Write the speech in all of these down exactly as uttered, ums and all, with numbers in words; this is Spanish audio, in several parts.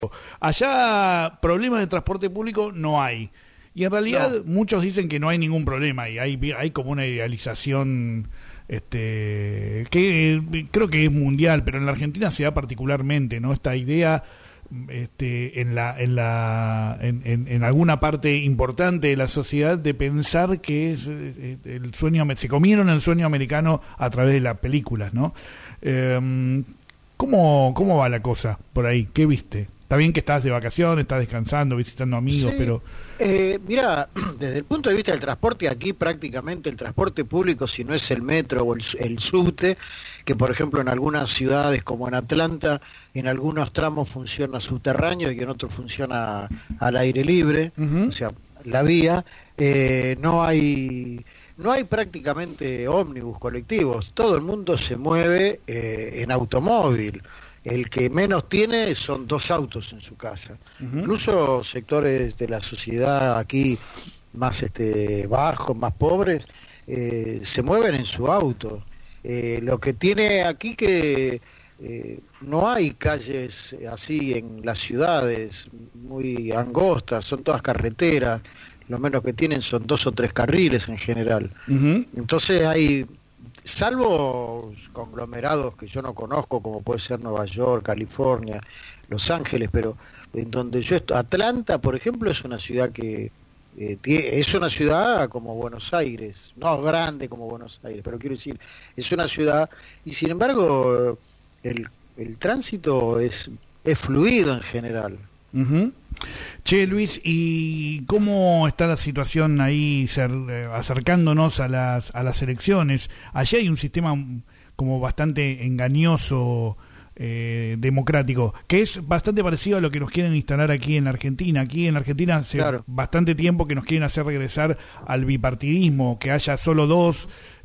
Allá problemas de transporte público no hay. Y en realidad No. muchos dicen que no hay ningún problema y hay, hay como una idealización este que eh, creo que es mundial, pero en la Argentina se da particularmente, ¿no? Esta idea este en la en la en, en, en alguna parte importante de la sociedad de pensar que es eh, el sueño, se comieron el sueño americano a través de las películas, ¿no? Eh, ¿cómo, ¿Cómo va la cosa por ahí? ¿Qué viste? Está bien que estás de vacaciones, estás descansando, visitando amigos, Sí, pero... eh, mira, desde el punto de vista del transporte, aquí prácticamente el transporte público, si no es el metro o el, el subte, que por ejemplo en algunas ciudades como en Atlanta, en algunos tramos funciona subterráneo y en otros funciona al aire libre, Uh-huh. o sea, la vía, eh, no hay... No hay prácticamente ómnibus colectivos, todo el mundo se mueve eh, en automóvil. El que menos tiene son dos autos en su casa. Uh-huh. Incluso sectores de la sociedad aquí más este, bajos, más pobres, eh, se mueven en su auto. Eh, lo que tiene aquí que eh, no hay calles así en las ciudades muy angostas, son todas carreteras. Lo menos que tienen son dos o tres carriles en general. Uh-huh. Entonces hay, salvo conglomerados que yo no conozco, como puede ser Nueva York, California, Los Ángeles, pero en donde yo estoy, Atlanta, por ejemplo, es una ciudad que eh, tie- es una ciudad como Buenos Aires, no grande como Buenos Aires, pero quiero decir, es una ciudad, y sin embargo el, el tránsito es, es fluido en general. Uh-huh. Che, Luis, ¿y cómo está la situación ahí ser, eh, acercándonos a las a las elecciones? Allí hay un sistema mm, como bastante engañoso, eh, democrático, que es bastante parecido a lo que nos quieren instalar aquí en la Argentina. Aquí en la Argentina hace Claro. bastante tiempo que nos quieren hacer regresar al bipartidismo, que haya solo dos,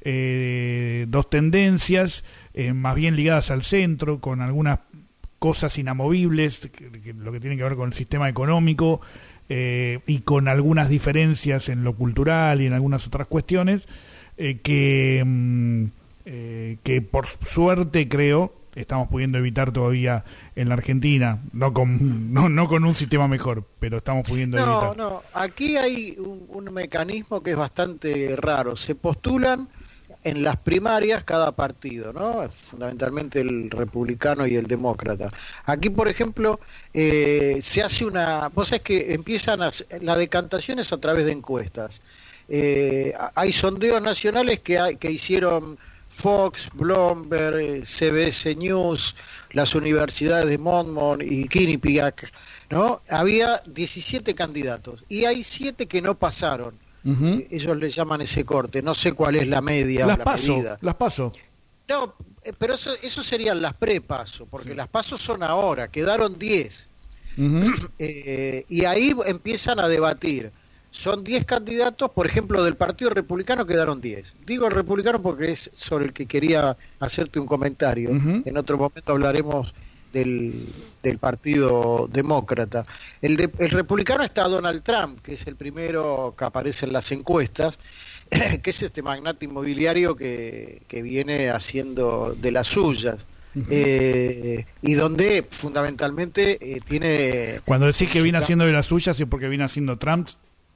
eh, dos tendencias, eh, más bien ligadas al centro, con algunas cosas inamovibles, que, que, lo que tiene que ver con el sistema económico eh, y con algunas diferencias en lo cultural y en algunas otras cuestiones eh, que, mm, eh, que por suerte creo estamos pudiendo evitar todavía en la Argentina, no con no, no con un sistema mejor, pero estamos pudiendo No, evitar. no, aquí hay un, un mecanismo que es bastante raro. Se postulan en las primarias cada partido, ¿no? Fundamentalmente el republicano y el demócrata. Aquí, por ejemplo, eh, se hace una... Vos sabés que empiezan a... La decantación es a través de encuestas. Eh, hay sondeos nacionales que, hay, que hicieron Fox, Bloomberg, C B S News, las universidades de Monmouth y Quinnipiac, ¿no? Había diecisiete candidatos y hay siete que no pasaron. Uh-huh. Ellos le llaman ese corte, no sé cuál es la media Las o la paso, medida. las paso. No, eh, pero eso, eso serían las prepaso, porque las pasos son ahora, quedaron diez. Uh-huh. Eh, y ahí empiezan a debatir. Son diez candidatos, por ejemplo, del Partido Republicano quedaron diez. Digo el republicano porque es sobre el que quería hacerte un comentario. Uh-huh. En otro momento hablaremos del, del Partido Demócrata. El, de, el republicano está Donald Trump, que es el primero que aparece en las encuestas, que es este magnate inmobiliario que, que viene haciendo de las suyas. Uh-huh. eh, y donde fundamentalmente eh, tiene... Cuando decís que viene haciendo de las suyas es porque viene haciendo Trump.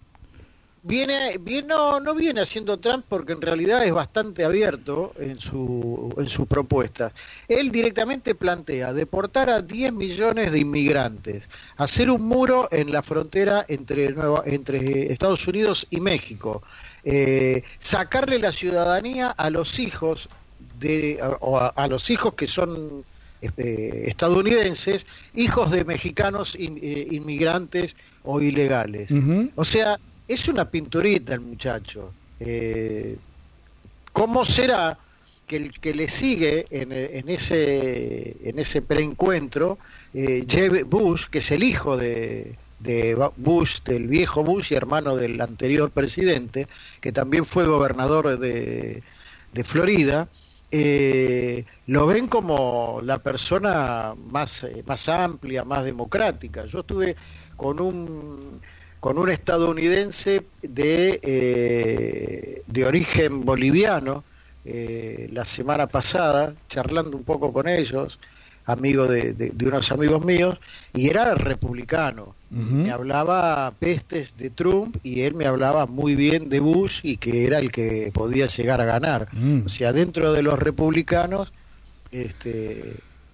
Viene, viene no, no viene haciendo Trump porque en realidad es bastante abierto en su en sus propuestas. Él directamente plantea deportar a diez millones de inmigrantes, hacer un muro en la frontera entre Nueva, entre Estados Unidos y México, eh, sacarle la ciudadanía a los hijos de o a, a los hijos que son eh, estadounidenses, hijos de mexicanos in, eh, inmigrantes o ilegales. Uh-huh. O sea, es una pinturita el muchacho. Eh, ¿Cómo será que el que le sigue en, en ese en ese preencuentro, eh, Jeb Bush, que es el hijo de, de Bush, del viejo Bush y hermano del anterior presidente, que también fue gobernador de, de Florida, eh, lo ven como la persona más, más amplia, más democrática? Yo estuve con un... con un estadounidense de, eh, de origen boliviano, eh, la semana pasada, charlando un poco con ellos, amigo de, de, de unos amigos míos, y era republicano. Uh-huh. Me hablaba pestes de Trump y él me hablaba muy bien de Bush y que era el que podía llegar a ganar. Uh-huh. O sea, dentro de los republicanos este,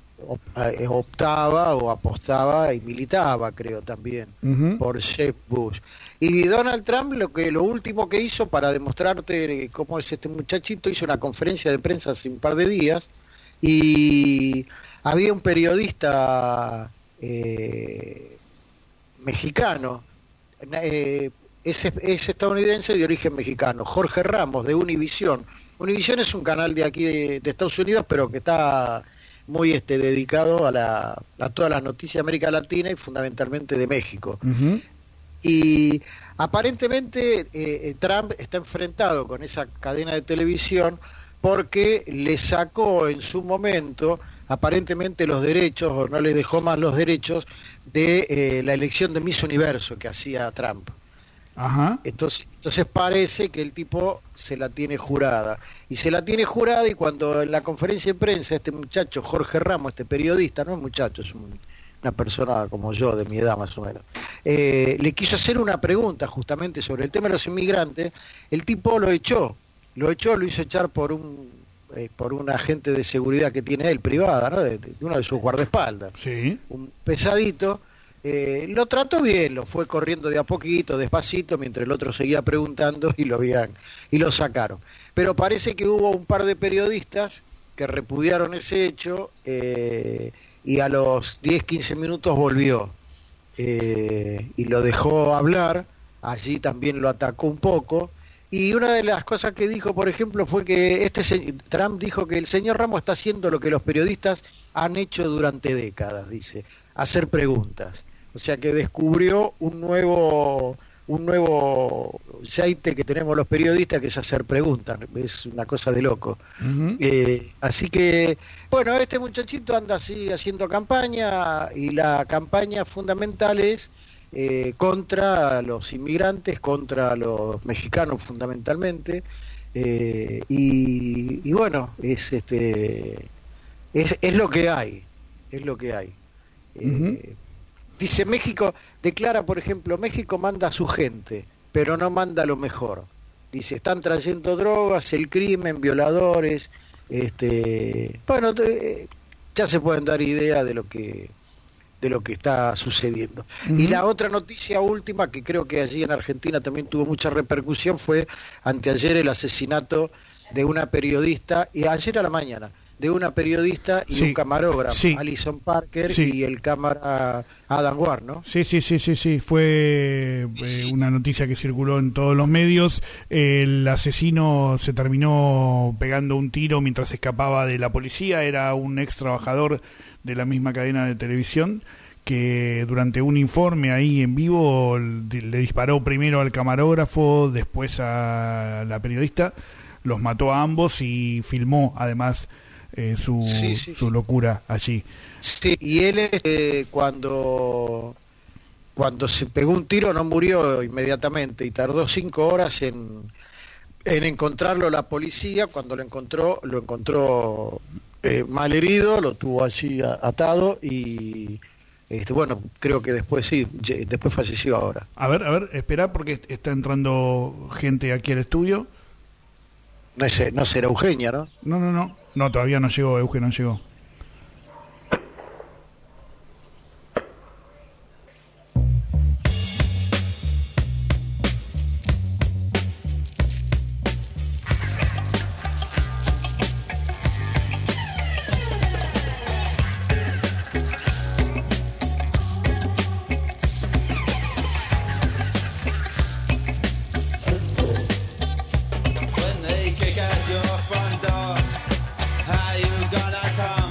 optaba o apostaba y militaba, creo también, uh-huh. por Jeb Bush. Y Donald Trump lo que lo último que hizo para demostrarte cómo es este muchachito, hizo una conferencia de prensa hace un par de días y había un periodista eh, mexicano, eh, es, es estadounidense de origen mexicano, Jorge Ramos, de Univisión. Univisión es un canal de aquí de, de Estados Unidos, pero que está muy este, dedicado a, la, a todas las noticias de América Latina y fundamentalmente de México. Uh-huh. Y aparentemente eh, Trump está enfrentado con esa cadena de televisión porque le sacó en su momento aparentemente los derechos, o no le dejó más los derechos de eh, la elección de Miss Universo que hacía Trump. Ajá. Entonces, entonces parece que el tipo se la tiene jurada. Y se la tiene jurada y cuando en la conferencia de prensa este muchacho, Jorge Ramos, este periodista, no es muchacho, es un, una persona como yo, de mi edad más o menos, eh, le quiso hacer una pregunta justamente sobre el tema de los inmigrantes, el tipo lo echó, lo echó, lo hizo echar por un eh, por un agente de seguridad que tiene él, privada, ¿no? de, de uno de sus guardaespaldas. Sí. Un pesadito. Eh, lo trató bien, lo fue corriendo de a poquito, despacito, mientras el otro seguía preguntando y lo habían, y lo sacaron. Pero parece que hubo un par de periodistas que repudiaron ese hecho eh, y a los diez quince minutos volvió eh, y lo dejó hablar. Allí también lo atacó un poco. Y una de las cosas que dijo, por ejemplo, fue que este Trump dijo que el señor Ramos está haciendo lo que los periodistas han hecho durante décadas, dice, hacer preguntas. O sea que descubrió un nuevo un nuevo aceite que tenemos los periodistas, que es hacer preguntas. Es una cosa de loco. Uh-huh. Eh, así que, bueno, este muchachito anda así haciendo campaña y la campaña fundamental es eh, contra los inmigrantes, contra los mexicanos fundamentalmente. Eh, y, y bueno, es este es, es lo que hay, es lo que hay. Uh-huh. Eh, Dice México, declara por ejemplo, México manda a su gente, pero no manda lo mejor. Dice, están trayendo drogas, el crimen, violadores, este, bueno, eh, ya se pueden dar idea de lo que de lo que está sucediendo. Uh-huh. Y la otra noticia última, que creo que allí en Argentina también tuvo mucha repercusión, fue anteayer el asesinato de una periodista, y ayer a la mañana, de una periodista y sí, un camarógrafo, sí, Alison Parker, sí, y el cámara Adam Ward, ¿no? Sí, sí, sí, sí, sí, fue eh, una noticia que circuló en todos los medios. El asesino se terminó pegando un tiro mientras escapaba de la policía, era un ex trabajador de la misma cadena de televisión que durante un informe ahí en vivo le disparó primero al camarógrafo, después a la periodista, los mató a ambos y filmó además Eh, su, sí, sí, su locura allí. Sí, y él eh, cuando cuando se pegó un tiro no murió inmediatamente y tardó cinco horas en, en encontrarlo la policía. Cuando lo encontró, lo encontró eh, mal herido, lo tuvo allí atado y este, bueno, creo que después sí, después falleció ahora. A ver, a ver, espera porque está entrando gente aquí al estudio. No, es, no será Eugenia, ¿no? No, no, no. No, todavía no llegó, Eugenia no llegó. When they kick at your front door, how you gonna come?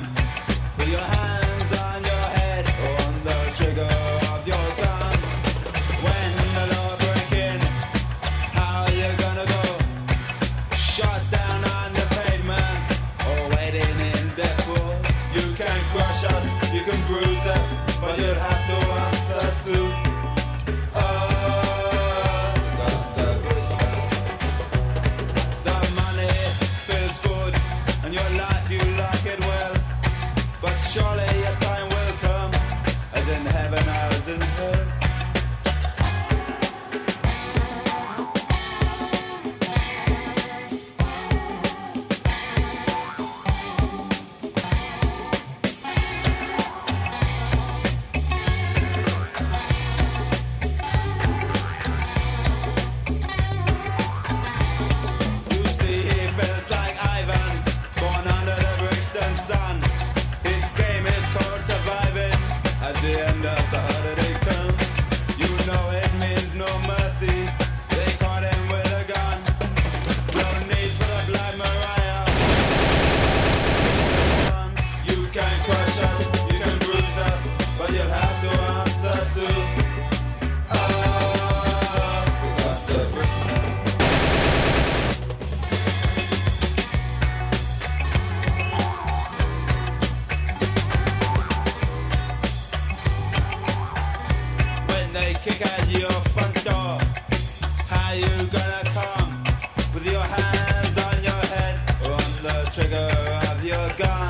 kick at your front door. How you gonna come with your hands on your head or on the trigger of your gun?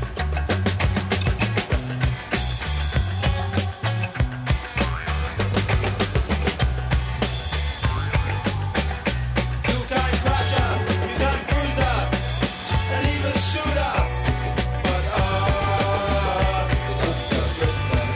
You can crush us, you can bruise us, and even shoot us. But oh, Mister Christmas,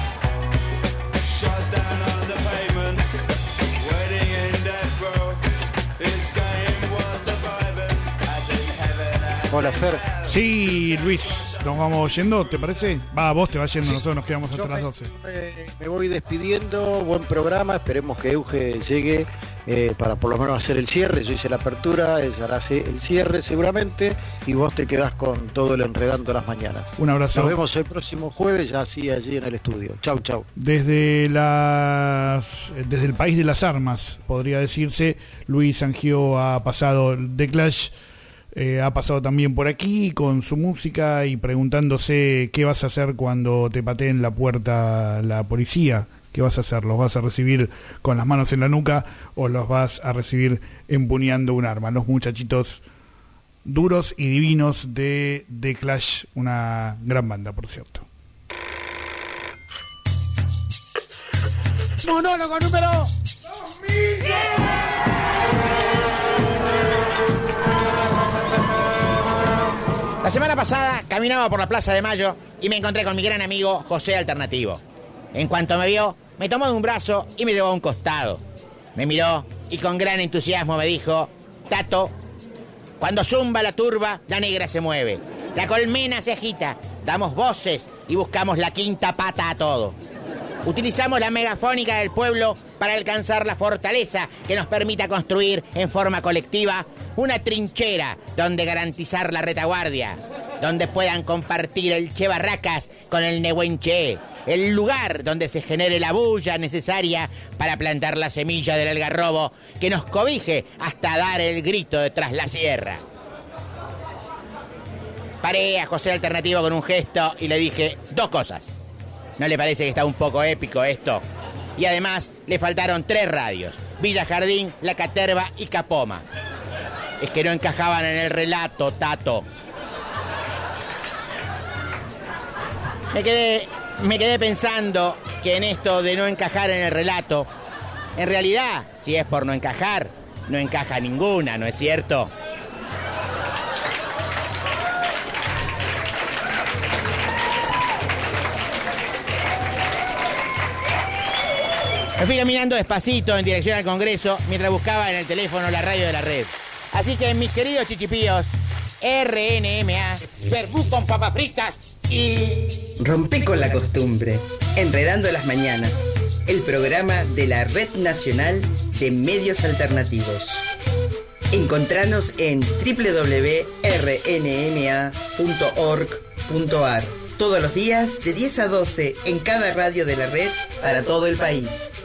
shut down on the pavement, waiting in death row. This game was surviving, as in heaven and Hola, Fer. Sí, Luis, nos vamos yendo, ¿te parece? Va, vos te vas yendo, Sí. nosotros nos quedamos hasta Yo las me- doce. Me, me voy despidiendo, buen programa, esperemos que Euge llegue eh, para por lo menos hacer el cierre. Yo hice la apertura, él hará el cierre seguramente, y vos te quedás con todo el Enredando las Mañanas. Un abrazo. Nos vemos el próximo jueves, ya así allí en el estudio. Chau, chau. Desde las desde el país de las armas, podría decirse, Luis Angio ha pasado The Clash, eh, ha pasado también por aquí con su música y preguntándose qué vas a hacer cuando te pateen la puerta la policía. ¿Qué vas a hacer? ¿Los vas a recibir con las manos en la nuca o los vas a recibir empuñando un arma? Los muchachitos duros y divinos de The Clash, una gran banda, por cierto. Monólogo número La semana pasada caminaba por la Plaza de Mayo y me encontré con mi gran amigo José Alternativo. En cuanto me vio, me tomó de un brazo y me llevó a un costado. Me miró y con gran entusiasmo me dijo: Tato, cuando zumba la turba, la negra se mueve. La colmena se agita, damos voces y buscamos la quinta pata a todo. Utilizamos la megafónica del pueblo para alcanzar la fortaleza que nos permita construir en forma colectiva una trinchera donde garantizar la retaguardia, donde puedan compartir el Che Barracas con el Nehuenche, el lugar donde se genere la bulla necesaria para plantar la semilla del algarrobo que nos cobije hasta dar el grito de tras la sierra. Paré a José Alternativo con un gesto y le dije dos cosas. ¿No le parece que está un poco épico esto? Y además le faltaron tres radios: Villa Jardín, La Caterva y Capoma. Es que no encajaban en el relato, Tato. Me quedé, me quedé pensando que en esto de no encajar en el relato, en realidad, si es por no encajar, no encaja ninguna, ¿no es cierto? Me fui caminando despacito en dirección al Congreso mientras buscaba en el teléfono la radio de la red. Así que, mis queridos chichipíos, R N M A, verbú con papas fritas y... Rompé con la costumbre. Enredando las Mañanas, el programa de la Red Nacional de Medios Alternativos. Encontranos en doble u doble u doble u punto r n m a punto org punto a r todos los días de diez a doce en cada radio de la red para todo el país.